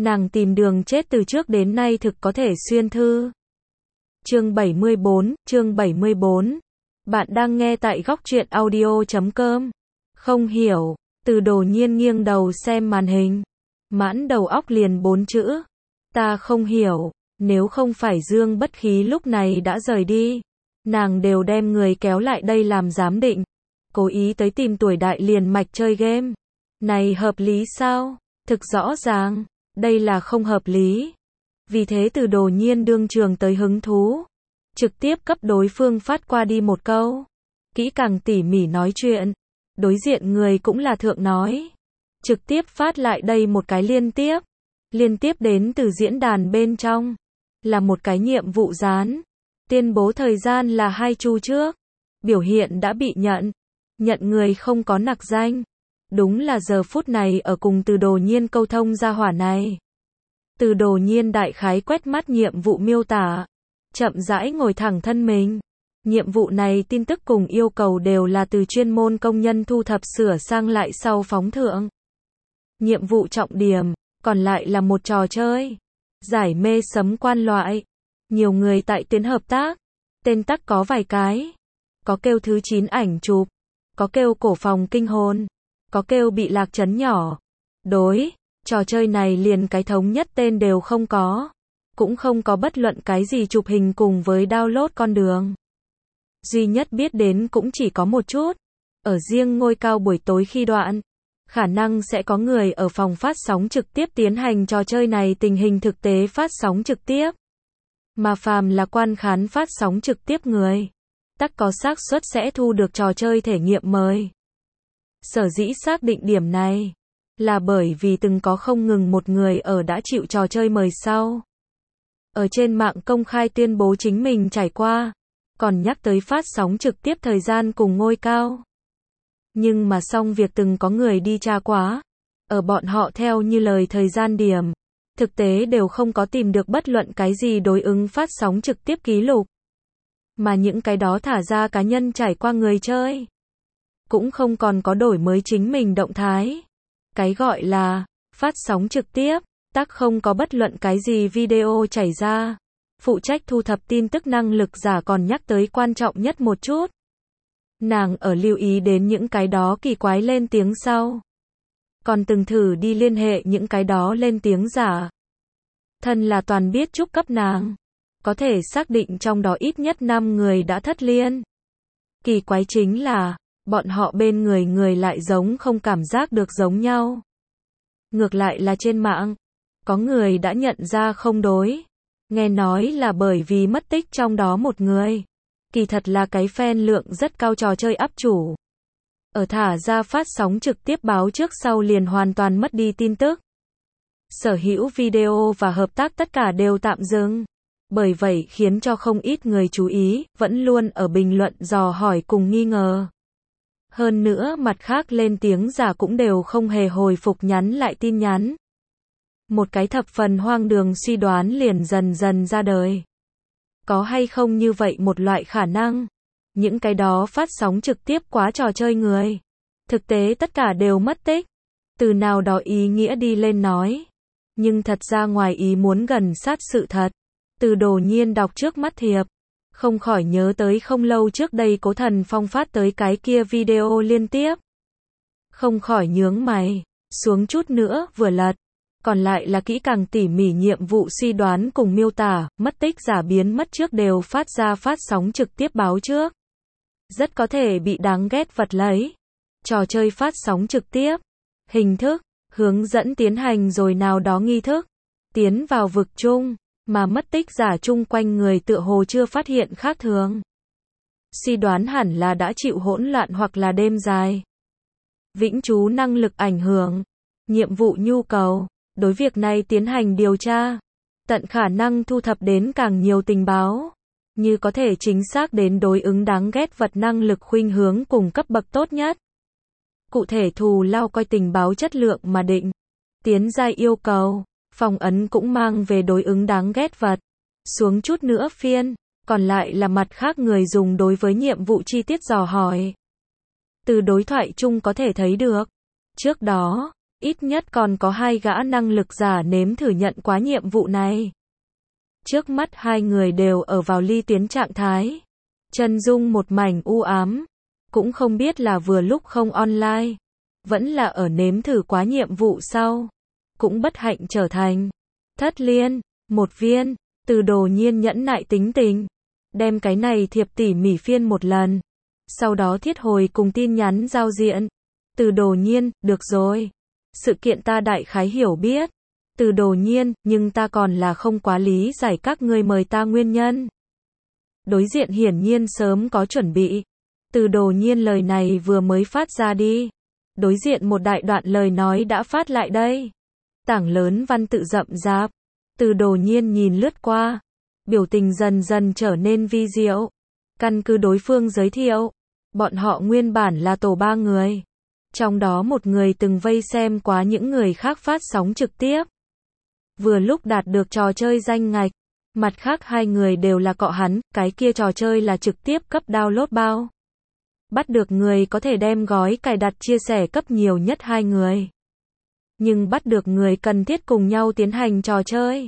Nàng tìm đường chết từ trước đến nay thực có thể xuyên thư. Chương 74. Bạn đang nghe tại góc truyện audio.com. Không hiểu. Từ Đồ Nhiên nghiêng đầu xem màn hình. Mãn đầu óc liền 4 chữ. Ta không hiểu. Nếu không phải Dương Bất Khí lúc này đã rời đi, nàng đều đem người kéo lại đây làm giám định. Cố ý tới tìm tuổi đại liền mạch chơi game. Này hợp lý sao? Thực rõ ràng, đây là không hợp lý. Vì thế Từ Đồ Nhiên đương trường tới hứng thú. Trực tiếp cấp đối phương phát qua đi một câu. Kỹ càng tỉ mỉ nói chuyện. Đối diện người cũng là thượng nói. Trực tiếp phát lại đây một cái liên tiếp. Liên tiếp đến từ diễn đàn bên trong. Là một cái nhiệm vụ dán. Tuyên bố thời gian là 2 chu trước. Biểu hiện đã bị nhận. Nhận người không có nặc danh. Đúng là giờ phút này ở cùng Từ Đồ Nhiên câu thông ra hỏa này. Từ Đồ Nhiên đại khái quét mắt nhiệm vụ miêu tả. Chậm rãi ngồi thẳng thân mình. Nhiệm vụ này tin tức cùng yêu cầu đều là từ chuyên môn công nhân thu thập sửa sang lại sau phóng thượng. Nhiệm vụ trọng điểm, còn lại là một trò chơi. Giải mê sấm quan loại. Nhiều người tại tuyến hợp tác. Tên tắc có vài cái. Có kêu thứ 9 ảnh chụp. Có kêu cổ phòng kinh hồn. Có kêu bị lạc trấn nhỏ. Đối, trò chơi này liền cái thống nhất tên đều không có. Cũng không có bất luận cái gì chụp hình cùng với download con đường. Duy nhất biết đến cũng chỉ có một chút. Ở riêng ngôi cao buổi tối khi đoạn, khả năng sẽ có người ở phòng phát sóng trực tiếp tiến hành trò chơi này tình hình thực tế phát sóng trực tiếp. Mà phàm là quan khán phát sóng trực tiếp người, tắc có xác suất sẽ thu được trò chơi thể nghiệm mời. Sở dĩ xác định điểm này, là bởi vì từng có không ngừng một người ở đã chịu trò chơi mời sau. Ở trên mạng công khai tuyên bố chính mình trải qua, còn nhắc tới phát sóng trực tiếp thời gian cùng ngôi cao. Nhưng mà xong việc từng có người đi tra quá, ở bọn họ theo như lời thời gian điểm, thực tế đều không có tìm được bất luận cái gì đối ứng phát sóng trực tiếp ký lục. Mà những cái đó thả ra cá nhân trải qua người chơi, cũng không còn có đổi mới chính mình động thái. Cái gọi là phát sóng trực tiếp, tắc không có bất luận cái gì video chảy ra. Phụ trách thu thập tin tức năng lực giả còn nhắc tới quan trọng nhất một chút. Nàng ở lưu ý đến những cái đó kỳ quái lên tiếng sau. Còn từng thử đi liên hệ những cái đó lên tiếng giả. Thân là toàn biết chúc cấp nàng. Có thể xác định trong đó ít nhất 5 người đã thất liên. Kỳ quái chính là, bọn họ bên người lại giống không cảm giác được giống nhau. Ngược lại là trên mạng, có người đã nhận ra không đối. Nghe nói là bởi vì mất tích trong đó một người. Kỳ thật là cái fan lượng rất cao trò chơi up chủ. Ở thả ra phát sóng trực tiếp báo trước sau liền hoàn toàn mất đi tin tức. Sở hữu video và hợp tác tất cả đều tạm dừng. Bởi vậy khiến cho không ít người chú ý, vẫn luôn ở bình luận dò hỏi cùng nghi ngờ. Hơn nữa mặt khác lên tiếng giả cũng đều không hề hồi phục nhắn lại tin nhắn. Một cái thập phần hoang đường suy đoán liền dần dần ra đời. Có hay không như vậy một loại khả năng? Những cái đó phát sóng trực tiếp quá trò chơi người. Thực tế tất cả đều mất tích. Từ nào đó ý nghĩa đi lên nói. Nhưng thật ra ngoài ý muốn gần sát sự thật. Từ Đồ Nhiên đọc trước mắt thiệp. Không khỏi nhớ tới không lâu trước đây Cố Thần Phong phát tới cái kia video liên tiếp. Không khỏi nhướng mày. Xuống chút nữa vừa lật. Còn lại là kỹ càng tỉ mỉ nhiệm vụ suy đoán cùng miêu tả, mất tích giả biến mất trước đều phát ra phát sóng trực tiếp báo trước. Rất có thể bị đáng ghét vật lấy. Trò chơi phát sóng trực tiếp. Hình thức, hướng dẫn tiến hành rồi nào đó nghi thức. Tiến vào vực chung, mà mất tích giả chung quanh người tựa hồ chưa phát hiện khác thường. Suy đoán hẳn là đã chịu hỗn loạn hoặc là đêm dài. Vĩnh trú năng lực ảnh hưởng. Nhiệm vụ nhu cầu. Đối việc này tiến hành điều tra, tận khả năng thu thập đến càng nhiều tình báo, như có thể chính xác đến đối ứng đáng ghét vật năng lực khuynh hướng cùng cấp bậc tốt nhất. Cụ thể thù lao coi tình báo chất lượng mà định. Tiến giai yêu cầu, phong ấn cũng mang về đối ứng đáng ghét vật. Xuống chút nữa phiên, còn lại là mặt khác người dùng đối với nhiệm vụ chi tiết dò hỏi. Từ đối thoại chung có thể thấy được. Trước đó, Ít nhất còn có 2 gã năng lực giả nếm thử nhận quá nhiệm vụ này. Trước mắt hai người đều ở vào ly tiến trạng thái. Chân dung một mảnh u ám. Cũng không biết là vừa lúc không online. Vẫn là ở nếm thử quá nhiệm vụ sau. Cũng bất hạnh trở thành thất liên. Một viên. Từ Đồ Nhiên nhẫn nại tính tình. Đem cái này thiệp tỉ mỉ phiên một lần. Sau đó thiết hồi cùng tin nhắn giao diện. Từ Đồ Nhiên, được rồi. Sự kiện ta đại khái hiểu biết. Từ Đồ Nhiên, nhưng ta còn là không quá lý giải các ngươi mời ta nguyên nhân. Đối diện hiển nhiên sớm có chuẩn bị. Từ Đồ Nhiên lời này vừa mới phát ra đi. Đối diện một đại đoạn lời nói đã phát lại đây. Tảng lớn văn tự rậm rạp. Từ Đồ Nhiên nhìn lướt qua. Biểu tình dần dần trở nên vi diệu. Căn cứ đối phương giới thiệu. Bọn họ nguyên bản là tổ 3 người. Trong đó một người từng vây xem quá những người khác phát sóng trực tiếp. Vừa lúc đạt được trò chơi danh ngạch. Mặt khác 2 người đều là cọ hắn, cái kia trò chơi là trực tiếp cấp download bao. Bắt được người có thể đem gói cài đặt chia sẻ cấp nhiều nhất 2 người. Nhưng bắt được người cần thiết cùng nhau tiến hành trò chơi.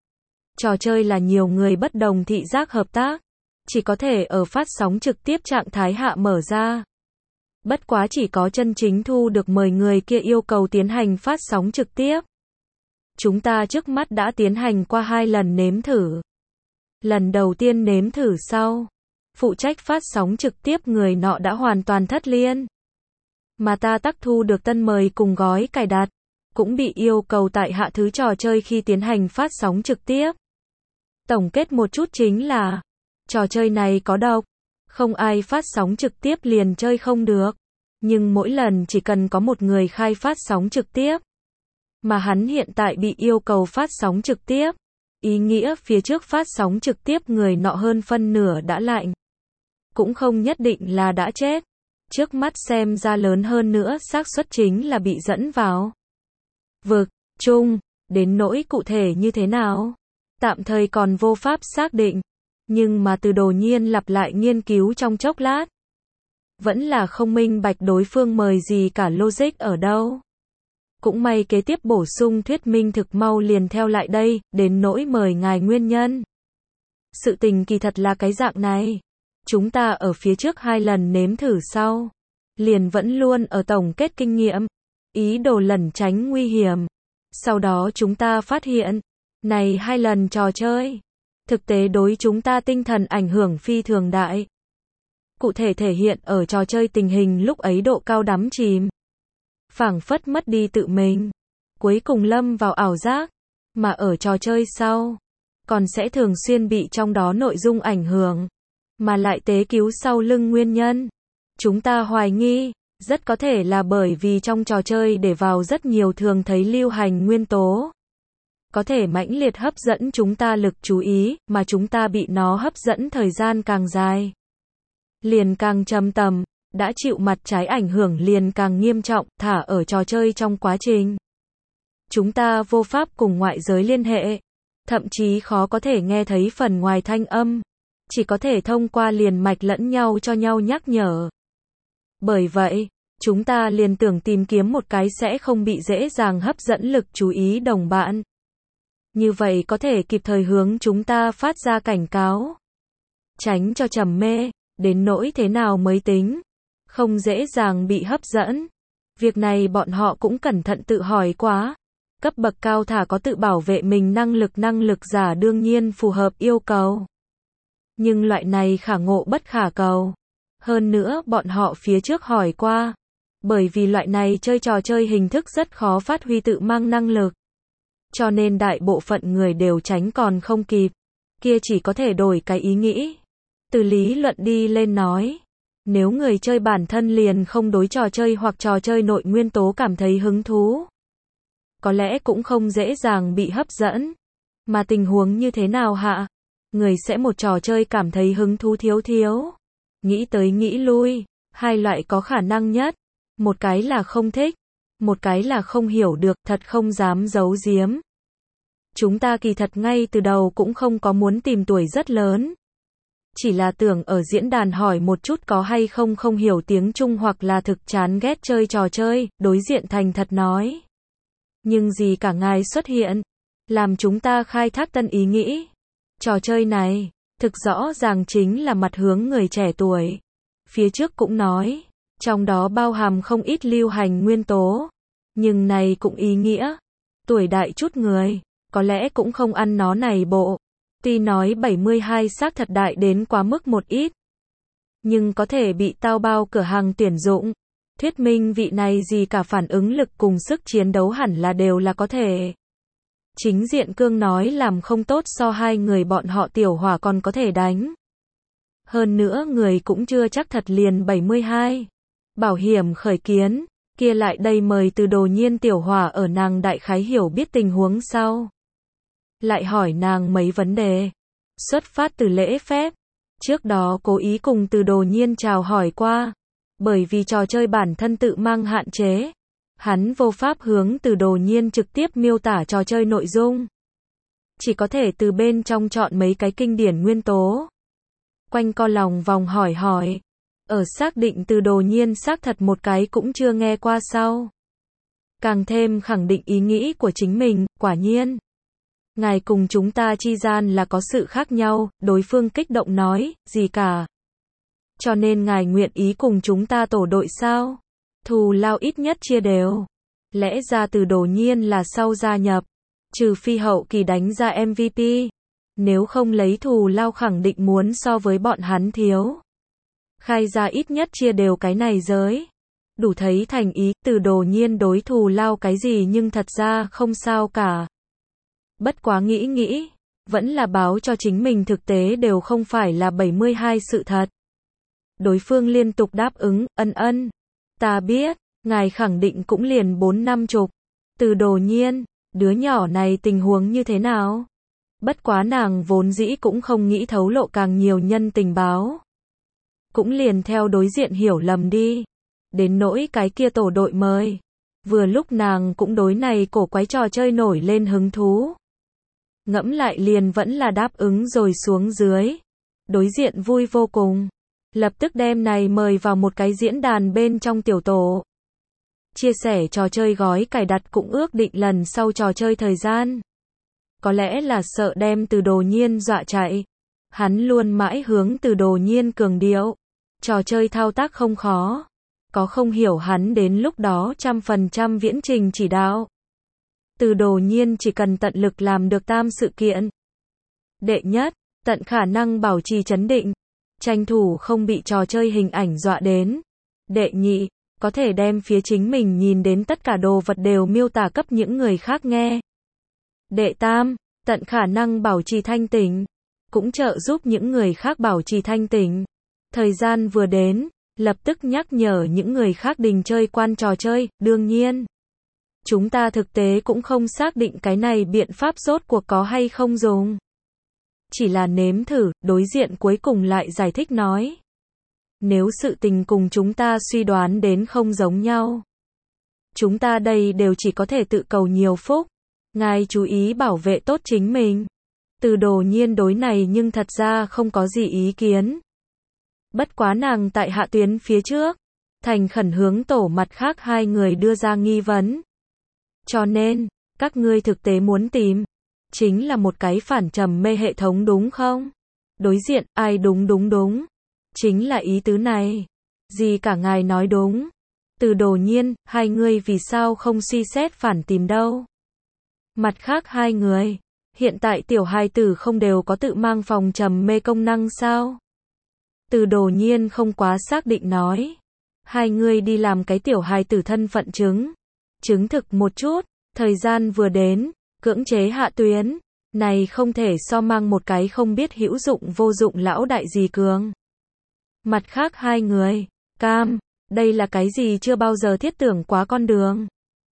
Trò chơi là nhiều người bất đồng thị giác hợp tác. Chỉ có thể ở phát sóng trực tiếp trạng thái hạ mở ra. Bất quá chỉ có chân chính thu được mời người kia yêu cầu tiến hành phát sóng trực tiếp. Chúng ta trước mắt đã tiến hành qua 2 lần nếm thử. Lần đầu tiên nếm thử sau. Phụ trách phát sóng trực tiếp người nọ đã hoàn toàn thất liên. Mà ta tắc thu được tân mời cùng gói cài đặt. Cũng bị yêu cầu tại hạ thứ trò chơi khi tiến hành phát sóng trực tiếp. Tổng kết một chút chính là. Trò chơi này có độc. Không ai phát sóng trực tiếp liền chơi không được. Nhưng mỗi lần chỉ cần có một người khai phát sóng trực tiếp. Mà hắn hiện tại bị yêu cầu phát sóng trực tiếp. Ý nghĩa phía trước phát sóng trực tiếp người nọ hơn phân nửa đã lạnh. Cũng không nhất định là đã chết. Trước mắt xem ra lớn hơn nữa xác suất chính là bị dẫn vào vực chung. Đến nỗi cụ thể như thế nào? Tạm thời còn vô pháp xác định. Nhưng mà Từ Đồ Nhiên lặp lại nghiên cứu trong chốc lát. Vẫn là không minh bạch đối phương mời gì cả logic ở đâu. Cũng may kế tiếp bổ sung thuyết minh thực mau liền theo lại đây, đến nỗi mời ngài nguyên nhân. Sự tình kỳ thật là cái dạng này. Chúng ta ở phía trước 2 lần nếm thử sau. Liền vẫn luôn ở tổng kết kinh nghiệm. Ý đồ lẩn tránh nguy hiểm. Sau đó chúng ta phát hiện. Này 2 lần trò chơi. Thực tế đối chúng ta tinh thần ảnh hưởng phi thường đại. Cụ thể thể hiện ở trò chơi tình hình lúc ấy độ cao đắm chìm. Phảng phất mất đi tự mình. Cuối cùng lâm vào ảo giác. Mà ở trò chơi sau. Còn sẽ thường xuyên bị trong đó nội dung ảnh hưởng. Mà lại tế cứu sau lưng nguyên nhân. Chúng ta hoài nghi. Rất có thể là bởi vì trong trò chơi để vào rất nhiều thường thấy lưu hành nguyên tố. Có thể mãnh liệt hấp dẫn chúng ta lực chú ý, mà chúng ta bị nó hấp dẫn thời gian càng dài. Liền càng trầm tầm, đã chịu mặt trái ảnh hưởng liền càng nghiêm trọng, thả ở trò chơi trong quá trình. Chúng ta vô pháp cùng ngoại giới liên hệ, thậm chí khó có thể nghe thấy phần ngoài thanh âm, chỉ có thể thông qua liền mạch lẫn nhau cho nhau nhắc nhở. Bởi vậy, chúng ta liền tưởng tìm kiếm một cái sẽ không bị dễ dàng hấp dẫn lực chú ý đồng bạn. Như vậy có thể kịp thời hướng chúng ta phát ra cảnh cáo. Tránh cho trầm mê, đến nỗi thế nào mới tính. Không dễ dàng bị hấp dẫn. Việc này bọn họ cũng cẩn thận tự hỏi quá. Cấp bậc cao thả có tự bảo vệ mình năng lực giả đương nhiên phù hợp yêu cầu. Nhưng loại này khả ngộ bất khả cầu. Hơn nữa bọn họ phía trước hỏi qua. Bởi vì loại này chơi trò chơi hình thức rất khó phát huy tự mang năng lực. Cho nên đại bộ phận người đều tránh còn không kịp. Kia chỉ có thể đổi cái ý nghĩ. Từ lý luận đi lên nói. Nếu người chơi bản thân liền không đối trò chơi hoặc trò chơi nội nguyên tố cảm thấy hứng thú. Có lẽ cũng không dễ dàng bị hấp dẫn. Mà tình huống như thế nào hạ? Người sẽ một trò chơi cảm thấy hứng thú thiếu. Nghĩ tới nghĩ lui. 2 loại có khả năng nhất. Một cái là không thích. Một cái là không hiểu được, thật không dám giấu giếm. Chúng ta kỳ thật ngay từ đầu cũng không có muốn tìm tuổi rất lớn. Chỉ là tưởng ở diễn đàn hỏi một chút có hay không hiểu tiếng Trung hoặc là thực chán ghét chơi trò chơi, đối diện thành thật nói. Nhưng gì cả ngài xuất hiện, làm chúng ta khai thác tân ý nghĩ. Trò chơi này, thực rõ ràng chính là mặt hướng người trẻ tuổi. Phía trước cũng nói, trong đó bao hàm không ít lưu hành nguyên tố. Nhưng này cũng ý nghĩa, tuổi đại chút người, có lẽ cũng không ăn nó này bộ. Tuy nói 72 xác thật đại đến quá mức một ít, nhưng có thể bị tao bao cửa hàng tuyển dụng. Thuyết minh vị này gì cả phản ứng lực cùng sức chiến đấu hẳn là đều là có thể. Chính diện cương nói làm không tốt so hai người bọn họ tiểu hỏa còn có thể đánh. Hơn nữa người cũng chưa chắc thật liền 72. Bảo hiểm khởi kiến, kia lại đây mời Từ Đồ Nhiên tiểu hỏa ở nàng đại khái hiểu biết tình huống sau. Lại hỏi nàng mấy vấn đề. Xuất phát từ lễ phép. Trước đó cố ý cùng Từ Đồ Nhiên chào hỏi qua. Bởi vì trò chơi bản thân tự mang hạn chế. Hắn vô pháp hướng Từ Đồ Nhiên trực tiếp miêu tả trò chơi nội dung. Chỉ có thể từ bên trong chọn mấy cái kinh điển nguyên tố. Quanh co lòng vòng hỏi. Ở xác định Từ Đồ Nhiên xác thật một cái cũng chưa nghe qua sau. Càng thêm khẳng định ý nghĩ của chính mình, quả nhiên. Ngài cùng chúng ta chi gian là có sự khác nhau, đối phương kích động nói, gì cả. Cho nên ngài nguyện ý cùng chúng ta tổ đội sao? Thù lao ít nhất chia đều. Lẽ ra Từ Đồ Nhiên là sau gia nhập. Trừ phi hậu kỳ đánh ra MVP. Nếu không lấy thù lao khẳng định muốn so với bọn hắn thiếu. Khai ra ít nhất chia đều cái này giới. Đủ thấy thành ý, Từ Đồ Nhiên đối thù lao cái gì nhưng thật ra không sao cả. Bất quá nghĩ, vẫn là báo cho chính mình thực tế đều không phải là 72 sự thật. Đối phương liên tục đáp ứng, ân. Ta biết, ngài khẳng định cũng liền 4-50. Từ Đồ Nhiên, đứa nhỏ này tình huống như thế nào? Bất quá nàng vốn dĩ cũng không nghĩ thấu lộ càng nhiều nhân tình báo. Cũng liền theo đối diện hiểu lầm đi. Đến nỗi cái kia tổ đội mời. Vừa lúc nàng cũng đối này cổ quái trò chơi nổi lên hứng thú. Ngẫm lại liền vẫn là đáp ứng rồi xuống dưới. Đối diện vui vô cùng. Lập tức đem này mời vào một cái diễn đàn bên trong tiểu tổ. Chia sẻ trò chơi gói cài đặt cũng ước định lần sau trò chơi thời gian. Có lẽ là sợ đem Từ Đồ Nhiên dọa chạy. Hắn luôn mãi hướng Từ Đồ Nhiên cường điệu. Trò chơi thao tác không khó. Có không hiểu hắn đến lúc đó 100% viễn trình chỉ đạo. Từ Đồ Nhiên chỉ cần tận lực làm được tam sự kiện. Đệ nhất, tận khả năng bảo trì trấn định. Tranh thủ không bị trò chơi hình ảnh dọa đến. Đệ nhị, có thể đem phía chính mình nhìn đến tất cả đồ vật đều miêu tả cấp những người khác nghe. Đệ tam, tận khả năng bảo trì thanh tỉnh. Cũng trợ giúp những người khác bảo trì thanh tỉnh. Thời gian vừa đến, lập tức nhắc nhở những người khác đình chơi quan trò chơi, đương nhiên. Chúng ta thực tế cũng không xác định cái này biện pháp rốt cuộc có hay không dùng. Chỉ là nếm thử, đối diện cuối cùng lại giải thích nói. Nếu sự tình cùng chúng ta suy đoán đến không giống nhau. Chúng ta đây đều chỉ có thể tự cầu nhiều phúc. Ngài chú ý bảo vệ tốt chính mình. Từ Đồ Nhiên đối này nhưng thật ra không có gì ý kiến. Bất quá nàng tại hạ tuyến phía trước. Thành khẩn hướng tổ mặt khác hai người đưa ra nghi vấn. Cho nên, các ngươi thực tế muốn tìm. Chính là một cái phản trầm mê hệ thống đúng không? Đối diện, ai đúng. Chính là ý tứ này. Gì cả ngài nói đúng. Từ Đồ Nhiên, hai người vì sao không suy xét phản tìm đâu? Mặt khác hai người, hiện tại tiểu hài tử không đều có tự mang phòng trầm mê công năng sao? Từ Đồ Nhiên không quá xác định nói. Hai người đi làm cái tiểu hài tử thân phận chứng thực một chút, thời gian vừa đến, cưỡng chế hạ tuyến, này không thể so mang một cái không biết hữu dụng vô dụng lão đại gì cường. Mặt khác hai người, cam, đây là cái gì chưa bao giờ thiết tưởng quá con đường.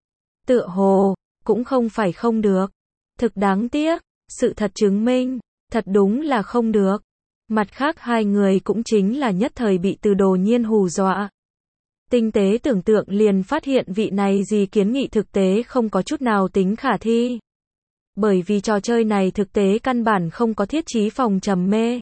Tựa hồ, cũng không phải không được. Thực đáng tiếc, sự thật chứng minh, thật đúng là không được. Mặt khác hai người cũng chính là nhất thời bị Từ Đồ Nhiên hù dọa. Tinh tế tưởng tượng liền phát hiện vị này gì kiến nghị thực tế không có chút nào tính khả thi. Bởi vì trò chơi này thực tế căn bản không có thiết trí phòng trầm mê.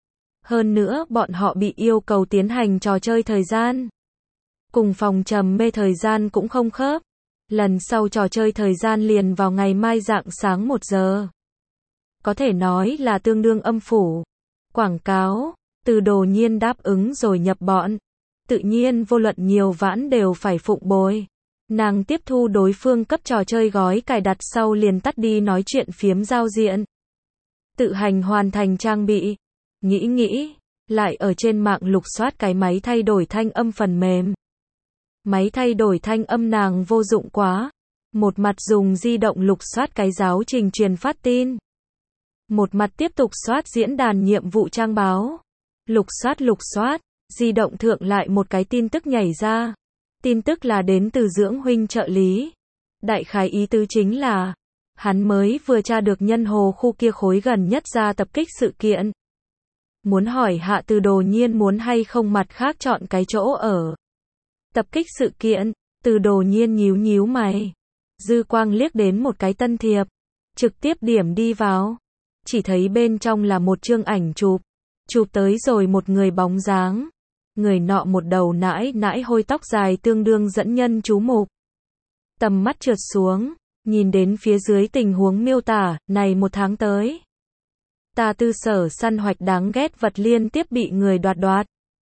Hơn nữa bọn họ bị yêu cầu tiến hành trò chơi thời gian. Cùng phòng trầm mê thời gian cũng không khớp. Lần sau trò chơi thời gian liền vào ngày mai rạng sáng 1 giờ. Có thể nói là tương đương âm phủ. Quảng cáo, Từ Đồ Nhiên đáp ứng rồi nhập bọn. Tự nhiên vô luận nhiều vãn đều phải phụng bồi. Nàng tiếp thu đối phương cấp trò chơi gói cài đặt sau liền tắt đi nói chuyện phiếm giao diện. Tự hành hoàn thành trang bị. Nghĩ, lại ở trên mạng lục soát cái máy thay đổi thanh âm phần mềm. Máy thay đổi thanh âm nàng vô dụng quá. Một mặt dùng di động lục soát cái giáo trình truyền phát tin. Một mặt tiếp tục soát diễn đàn nhiệm vụ trang báo. Lục soát, di động thượng lại một cái tin tức nhảy ra. Tin tức là đến từ Dưỡng huynh trợ lý. Đại khái ý tứ chính là, hắn mới vừa tra được Nhân Hồ khu kia khối gần nhất ra tập kích sự kiện. Muốn hỏi hạ Từ Đồ Nhiên muốn hay không mặt khác chọn cái chỗ ở. Tập kích sự kiện, Từ Đồ Nhiên nhíu mày. Dư quang liếc đến một cái tân thiệp. Trực tiếp điểm đi vào. Chỉ thấy bên trong là một chương ảnh chụp. Chụp tới rồi một người bóng dáng. Người nọ một đầu nãi hôi tóc dài tương đương dẫn nhân chú mục. Tầm mắt trượt xuống, nhìn đến phía dưới tình huống miêu tả, này 1 tháng tới. Ta tư sở săn hoạch đáng ghét vật liên tiếp bị người đoạt.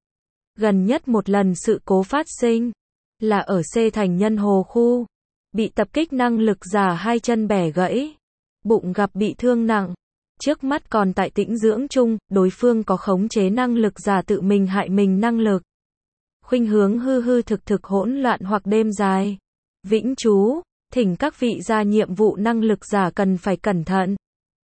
Gần nhất một lần sự cố phát sinh, là ở C thành Nhân Hồ khu. Bị tập kích năng lực giả 2 chân bẻ gãy. Bụng gặp bị thương nặng. Trước mắt còn tại tĩnh dưỡng chung, đối phương có khống chế năng lực giả tự mình hại mình năng lực. Khuynh hướng hư thực hỗn loạn hoặc đêm dài. Vĩnh chú, thỉnh các vị ra nhiệm vụ năng lực giả cần phải cẩn thận.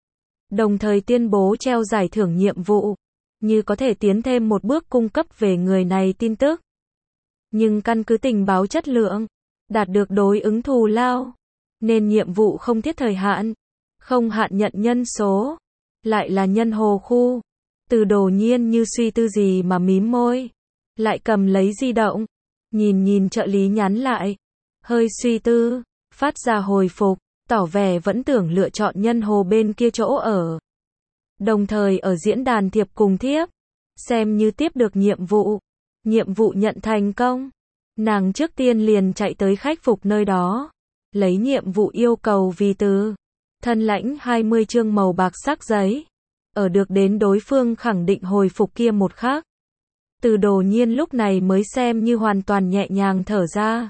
Đồng thời tuyên bố treo giải thưởng nhiệm vụ. Như có thể tiến thêm một bước cung cấp về người này tin tức. Nhưng căn cứ tình báo chất lượng, đạt được đối ứng thù lao. Nên nhiệm vụ không thiết thời hạn. Không hạn nhận nhân số. Lại là Nhân Hồ khu. Từ Đồ Nhiên như suy tư gì mà mím môi. Lại cầm lấy di động. Nhìn trợ lý nhắn lại. Hơi suy tư. Phát ra hồi phục. Tỏ vẻ vẫn tưởng lựa chọn Nhân Hồ bên kia chỗ ở. Đồng thời ở diễn đàn thiệp cùng thiếp. Xem như tiếp được nhiệm vụ. Nhiệm vụ nhận thành công. Nàng trước tiên liền chạy tới khách phục nơi đó. Lấy nhiệm vụ yêu cầu vì từ. Thân lãnh 20 chương màu bạc sắc giấy. Ở được đến đối phương khẳng định hồi phục kia một khắc. Từ Đồ Nhiên lúc này mới xem như hoàn toàn nhẹ nhàng thở ra.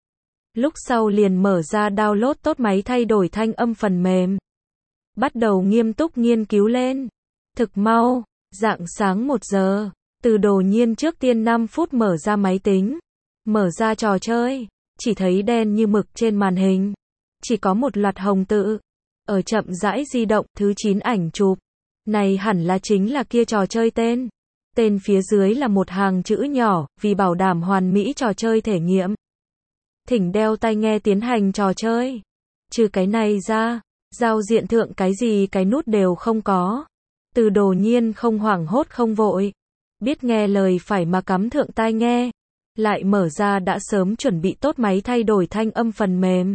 Lúc sau liền mở ra download tốt máy thay đổi thanh âm phần mềm. Bắt đầu nghiêm túc nghiên cứu lên. Thực mau, rạng sáng 1 giờ. Từ Đồ Nhiên trước tiên 5 phút mở ra máy tính. Mở ra trò chơi. Chỉ thấy đen như mực trên màn hình. Chỉ có một loạt hồng tự. Ở chậm rãi di động, thứ 9 ảnh chụp. Này hẳn là chính là kia trò chơi tên. Tên phía dưới là một hàng chữ nhỏ, vì bảo đảm hoàn mỹ trò chơi thể nghiệm. Thỉnh đeo tai nghe tiến hành trò chơi. Trừ cái này ra, giao diện thượng cái gì cái nút đều không có. Từ Đồ Nhiên không hoảng hốt không vội. Biết nghe lời phải mà cắm thượng tai nghe. Lại mở ra đã sớm chuẩn bị tốt máy thay đổi thanh âm phần mềm.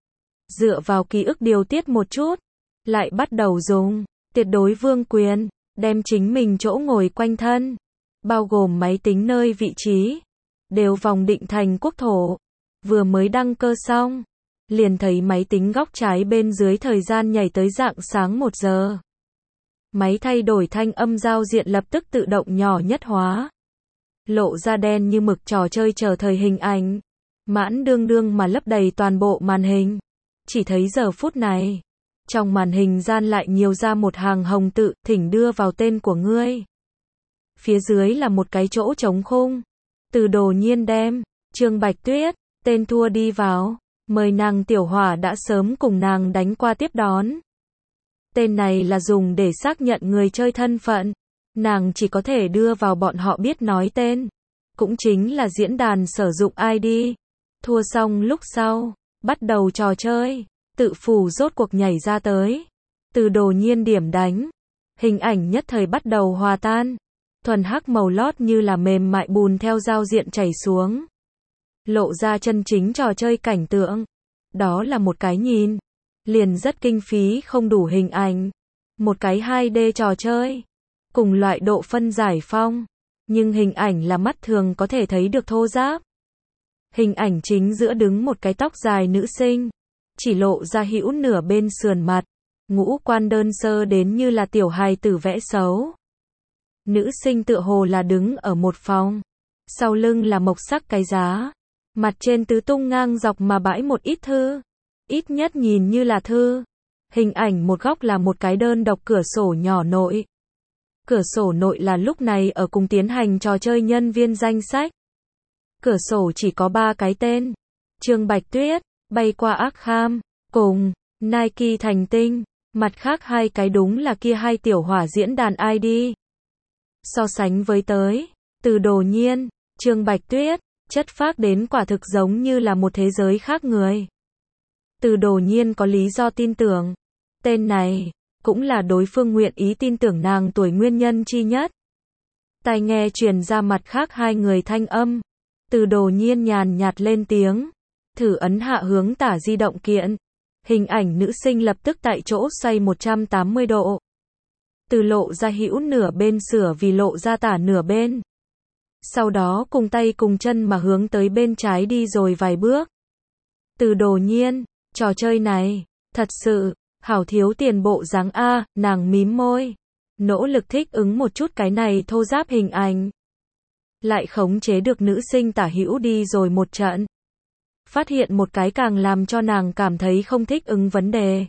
Dựa vào ký ức điều tiết một chút. Lại bắt đầu dùng. Tuyệt đối vương quyền. Đem chính mình chỗ ngồi quanh thân. Bao gồm máy tính nơi vị trí. Đều vòng định thành quốc thổ. Vừa mới đăng cơ xong. Liền thấy máy tính góc trái bên dưới thời gian nhảy tới rạng sáng 1 giờ. Máy thay đổi thanh âm giao diện lập tức tự động nhỏ nhất hóa. Lộ ra đen như mực trò chơi chờ thời hình ảnh. Mãn đương mà lấp đầy toàn bộ màn hình. Chỉ thấy giờ phút này. Trong màn hình gian lại nhiều ra một hàng hồng tự, thỉnh đưa vào tên của ngươi. Phía dưới là một cái chỗ trống khung. Từ Đồ Nhiên đem, Trương Bạch Tuyết, tên thua đi vào. Mời nàng tiểu hỏa đã sớm cùng nàng đánh qua tiếp đón. Tên này là dùng để xác nhận người chơi thân phận. Nàng chỉ có thể đưa vào bọn họ biết nói tên. Cũng chính là diễn đàn sử dụng ID. Thua xong lúc sau, bắt đầu trò chơi. Tự phủ rốt cuộc nhảy ra tới. Từ Đồ Nhiên điểm đánh. Hình ảnh nhất thời bắt đầu hòa tan. Thuần hắc màu lót như là mềm mại bùn theo giao diện chảy xuống. Lộ ra chân chính trò chơi cảnh tượng. Đó là một cái nhìn. Liền rất kinh phí không đủ hình ảnh. Một cái 2D trò chơi. Cùng loại độ phân giải phong. Nhưng hình ảnh là mắt thường có thể thấy được thô ráp. Hình ảnh chính giữa đứng một cái tóc dài nữ sinh, chỉ lộ ra hữu nửa bên sườn mặt, ngũ quan đơn sơ đến như là tiểu hài tử vẽ xấu. Nữ sinh tựa hồ là đứng ở một phòng, sau lưng là mộc sắc cái giá, mặt trên tứ tung ngang dọc mà bãi một ít thư, ít nhất nhìn như là thư. Hình ảnh một góc là một cái đơn độc cửa sổ nhỏ nội. Cửa sổ nội là lúc này ở cùng tiến hành trò chơi nhân viên danh sách. Cửa sổ chỉ có 3 cái tên. Trương Bạch Tuyết, Bay qua Arkham, cùng Nike Thành Tinh. Mặt khác 2 cái đúng là kia 2 tiểu hỏa diễn đàn ID. So sánh với tới, Từ Đồ Nhiên, Trương Bạch Tuyết, chất phác đến quả thực giống như là một thế giới khác người. Từ Đồ Nhiên có lý do tin tưởng. Tên này, cũng là đối phương nguyện ý tin tưởng nàng tuổi nguyên nhân chi nhất. Tai nghe truyền ra mặt khác 2 người thanh âm. Từ Đồ Nhiên nhàn nhạt lên tiếng. Thử ấn hạ hướng tả di động kiện. Hình ảnh nữ sinh lập tức tại chỗ xoay 180 độ. Từ lộ ra hữu nửa bên sửa vì lộ ra tả nửa bên. Sau đó cùng tay cùng chân mà hướng tới bên trái đi rồi vài bước. Từ Đồ Nhiên, trò chơi này, thật sự, hảo thiếu tiền bộ dáng a, nàng mím môi. Nỗ lực thích ứng một chút cái này thô ráp hình ảnh. Lại khống chế được nữ sinh tả hữu đi rồi một trận. Phát hiện một cái càng làm cho nàng cảm thấy không thích ứng vấn đề.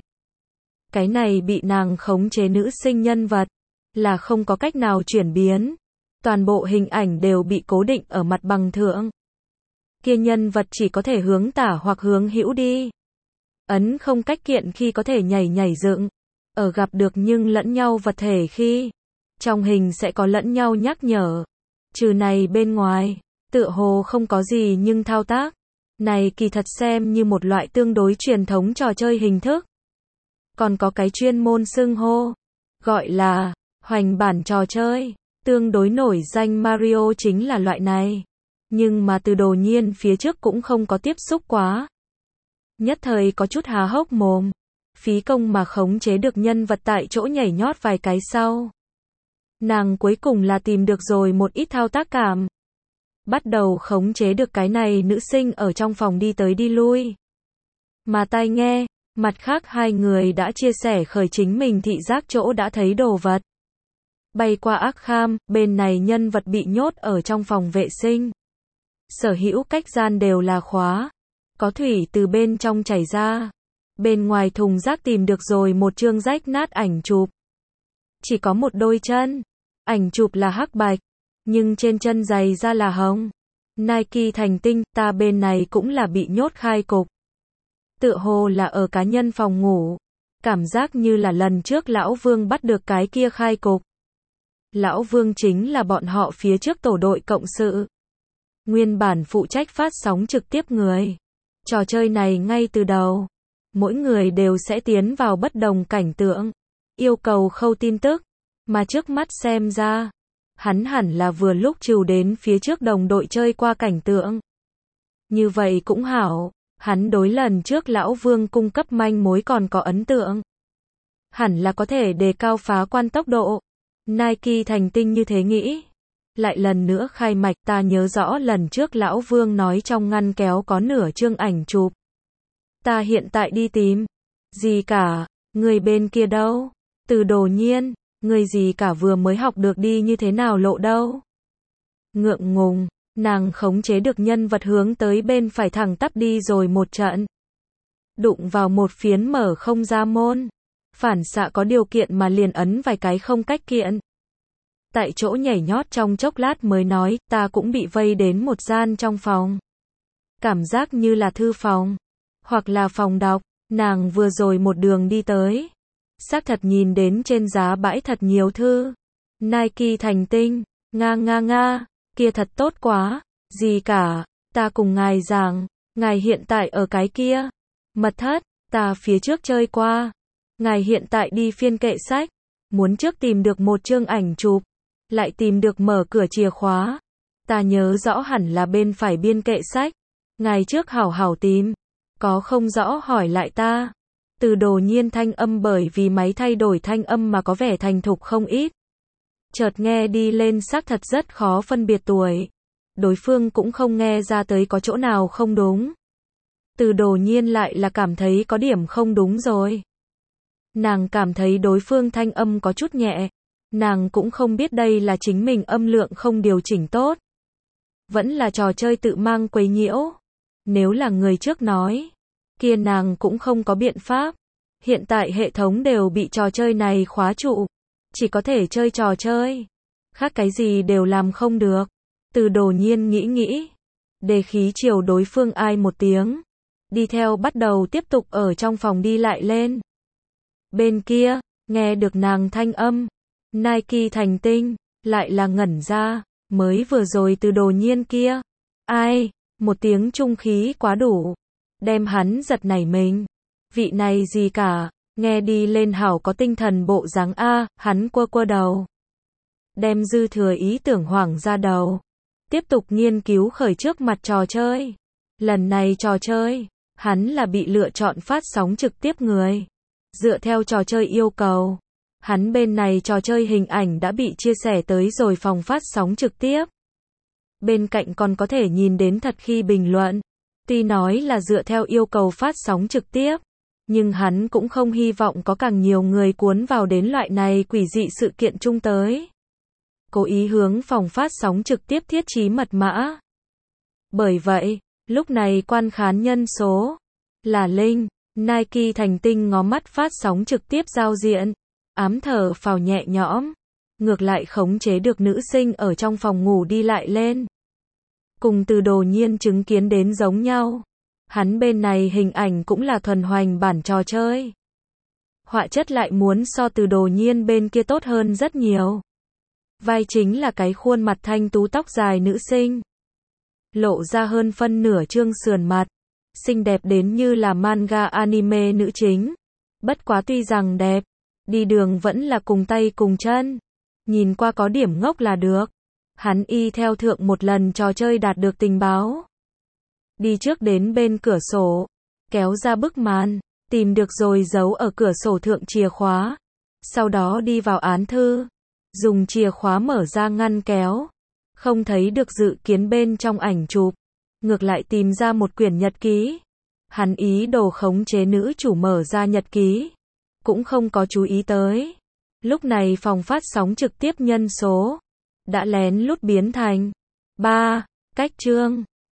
Cái này bị nàng khống chế nữ sinh nhân vật, là không có cách nào chuyển biến. Toàn bộ hình ảnh đều bị cố định ở mặt bằng thượng. Kia nhân vật chỉ có thể hướng tả hoặc hướng hữu đi. Ấn không cách kiện khi có thể nhảy dựng. Ở gặp được nhưng lẫn nhau vật thể khi, trong hình sẽ có lẫn nhau nhắc nhở. Trừ này bên ngoài, tựa hồ không có gì nhưng thao tác. Này kỳ thật xem như một loại tương đối truyền thống trò chơi hình thức. Còn có cái chuyên môn xưng hô, gọi là hoành bản trò chơi. Tương đối nổi danh Mario chính là loại này. Nhưng mà Từ Đồ Nhiên phía trước cũng không có tiếp xúc quá. Nhất thời có chút há hốc mồm. Phí công mà khống chế được nhân vật tại chỗ nhảy nhót vài cái sau. Nàng cuối cùng là tìm được rồi một ít thao tác cảm. Bắt đầu khống chế được cái này nữ sinh ở trong phòng đi tới đi lui. Mà tai nghe, mặt khác 2 người đã chia sẻ khởi chính mình thị giác chỗ đã thấy đồ vật. Bay qua Arkham, bên này nhân vật bị nhốt ở trong phòng vệ sinh. Sở hữu cách gian đều là khóa. Có thủy từ bên trong chảy ra. Bên ngoài thùng rác tìm được rồi một chương rách nát ảnh chụp. Chỉ có một đôi chân. Ảnh chụp là hắc bạch. Nhưng trên chân giày da là hồng. Nike Thành Tinh, ta bên này cũng là bị nhốt khai cục. Tựa hồ là ở cá nhân phòng ngủ. Cảm giác như là lần trước Lão Vương bắt được cái kia khai cục. Lão Vương chính là bọn họ phía trước tổ đội cộng sự. Nguyên bản phụ trách phát sóng trực tiếp người. Trò chơi này ngay từ đầu, mỗi người đều sẽ tiến vào bất đồng cảnh tượng, yêu cầu khâu tin tức, mà trước mắt xem ra, hắn hẳn là vừa lúc trừ đến phía trước đồng đội chơi qua cảnh tượng. Như vậy cũng hảo, hắn đối lần trước Lão Vương cung cấp manh mối còn có ấn tượng. Hẳn là có thể đề cao phá quan tốc độ. Nike Thành Tinh như thế nghĩ. Lại lần nữa khai mạch, ta nhớ rõ lần trước Lão Vương nói trong ngăn kéo có nửa chương ảnh chụp. Ta hiện tại đi tìm. Gì cả, người bên kia đâu? Từ Đồ Nhiên, người gì cả vừa mới học được đi như thế nào lộ đâu? Ngượng ngùng, nàng khống chế được nhân vật hướng tới bên phải thẳng tắp đi rồi một trận. Đụng vào một phiến mở không ra môn. Phản xạ có điều kiện mà liền ấn vài cái không cách kiện. Tại chỗ nhảy nhót trong chốc lát mới nói, ta cũng bị vây đến một gian trong phòng. Cảm giác như là thư phòng, hoặc là phòng đọc, nàng vừa rồi một đường đi tới. Xác thật nhìn đến trên giá bãi thật nhiều thư. Nike Thành Tinh, nga, kia thật tốt quá, gì cả, ta cùng ngài giảng, ngài hiện tại ở cái kia. Mật thất, ta phía trước chơi qua. Ngài hiện tại đi phiên kệ sách, muốn trước tìm được một chương ảnh chụp, lại tìm được mở cửa chìa khóa. Ta nhớ rõ hẳn là bên phải biên kệ sách. Ngài trước hảo hảo tìm, có không rõ hỏi lại ta. Từ Đồ Nhiên thanh âm bởi vì máy thay đổi thanh âm mà có vẻ thành thục không ít. Chợt nghe đi lên xác thật rất khó phân biệt tuổi. đối phương cũng không nghe ra tới có chỗ nào không đúng. Từ Đồ Nhiên lại là cảm thấy có điểm không đúng rồi. Nàng cảm thấy đối phương thanh âm có chút nhẹ. Nàng cũng không biết đây là chính mình âm lượng không điều chỉnh tốt. Vẫn là trò chơi tự mang quấy nhiễu. Nếu là người trước nói, kia nàng cũng không có biện pháp. Hiện tại hệ thống đều bị trò chơi này khóa trụ. Chỉ có thể chơi trò chơi. Khác cái gì đều làm không được. Từ Đồ Nhiên nghĩ. Đề khí chiều đối phương ai một tiếng. Đi theo bắt đầu tiếp tục ở trong phòng đi lại lên. Bên kia, nghe được nàng thanh âm. Nike Thành Tinh, lại là ngẩn ra. Mới vừa rồi Từ Đồ Nhiên kia. Ai, một tiếng trung khí quá đủ. Đem hắn giật nảy mình. Vị này gì cả, nghe đi lên hảo có tinh thần bộ dáng a, hắn quơ đầu. Đem dư thừa ý tưởng hoảng ra đầu. Tiếp tục nghiên cứu khởi trước mặt trò chơi. Lần này trò chơi, hắn là bị lựa chọn phát sóng trực tiếp người. Dựa theo trò chơi yêu cầu, hắn bên này trò chơi hình ảnh đã bị chia sẻ tới rồi phòng phát sóng trực tiếp. Bên cạnh còn có thể nhìn đến thật khi bình luận. Tuy nói là dựa theo yêu cầu phát sóng trực tiếp, nhưng hắn cũng không hy vọng có càng nhiều người cuốn vào đến loại này quỷ dị sự kiện chung tới. Cố ý hướng phòng phát sóng trực tiếp thiết trí mật mã. Bởi vậy, lúc này quan khán nhân số là linh, Nike Thành Tinh ngó mắt phát sóng trực tiếp giao diện, ám thở phào nhẹ nhõm, ngược lại khống chế được nữ sinh ở trong phòng ngủ đi lại lên. Cùng Từ Đồ Nhiên chứng kiến đến giống nhau. Hắn bên này hình ảnh cũng là thuần hoành bản trò chơi. Họa chất lại muốn so Từ Đồ Nhiên bên kia tốt hơn rất nhiều. Vai chính là cái khuôn mặt thanh tú tóc dài nữ sinh. Lộ ra hơn phân nửa trương sườn mặt. Xinh đẹp đến như là manga anime nữ chính. Bất quá tuy rằng đẹp, đi đường vẫn là cùng tay cùng chân. Nhìn qua có điểm ngốc là được. Hắn y theo thượng một lần trò chơi đạt được tình báo. Đi trước đến bên cửa sổ, kéo ra bức màn, tìm được rồi giấu ở cửa sổ thượng chìa khóa. Sau đó đi vào án thư, dùng chìa khóa mở ra ngăn kéo. Không thấy được dự kiến bên trong ảnh chụp, ngược lại tìm ra một quyển nhật ký. Hắn ý đồ khống chế nữ chủ mở ra nhật ký, cũng không có chú ý tới. Lúc này phòng phát sóng trực tiếp nhân số đã lén lút biến thành 3 cách chương.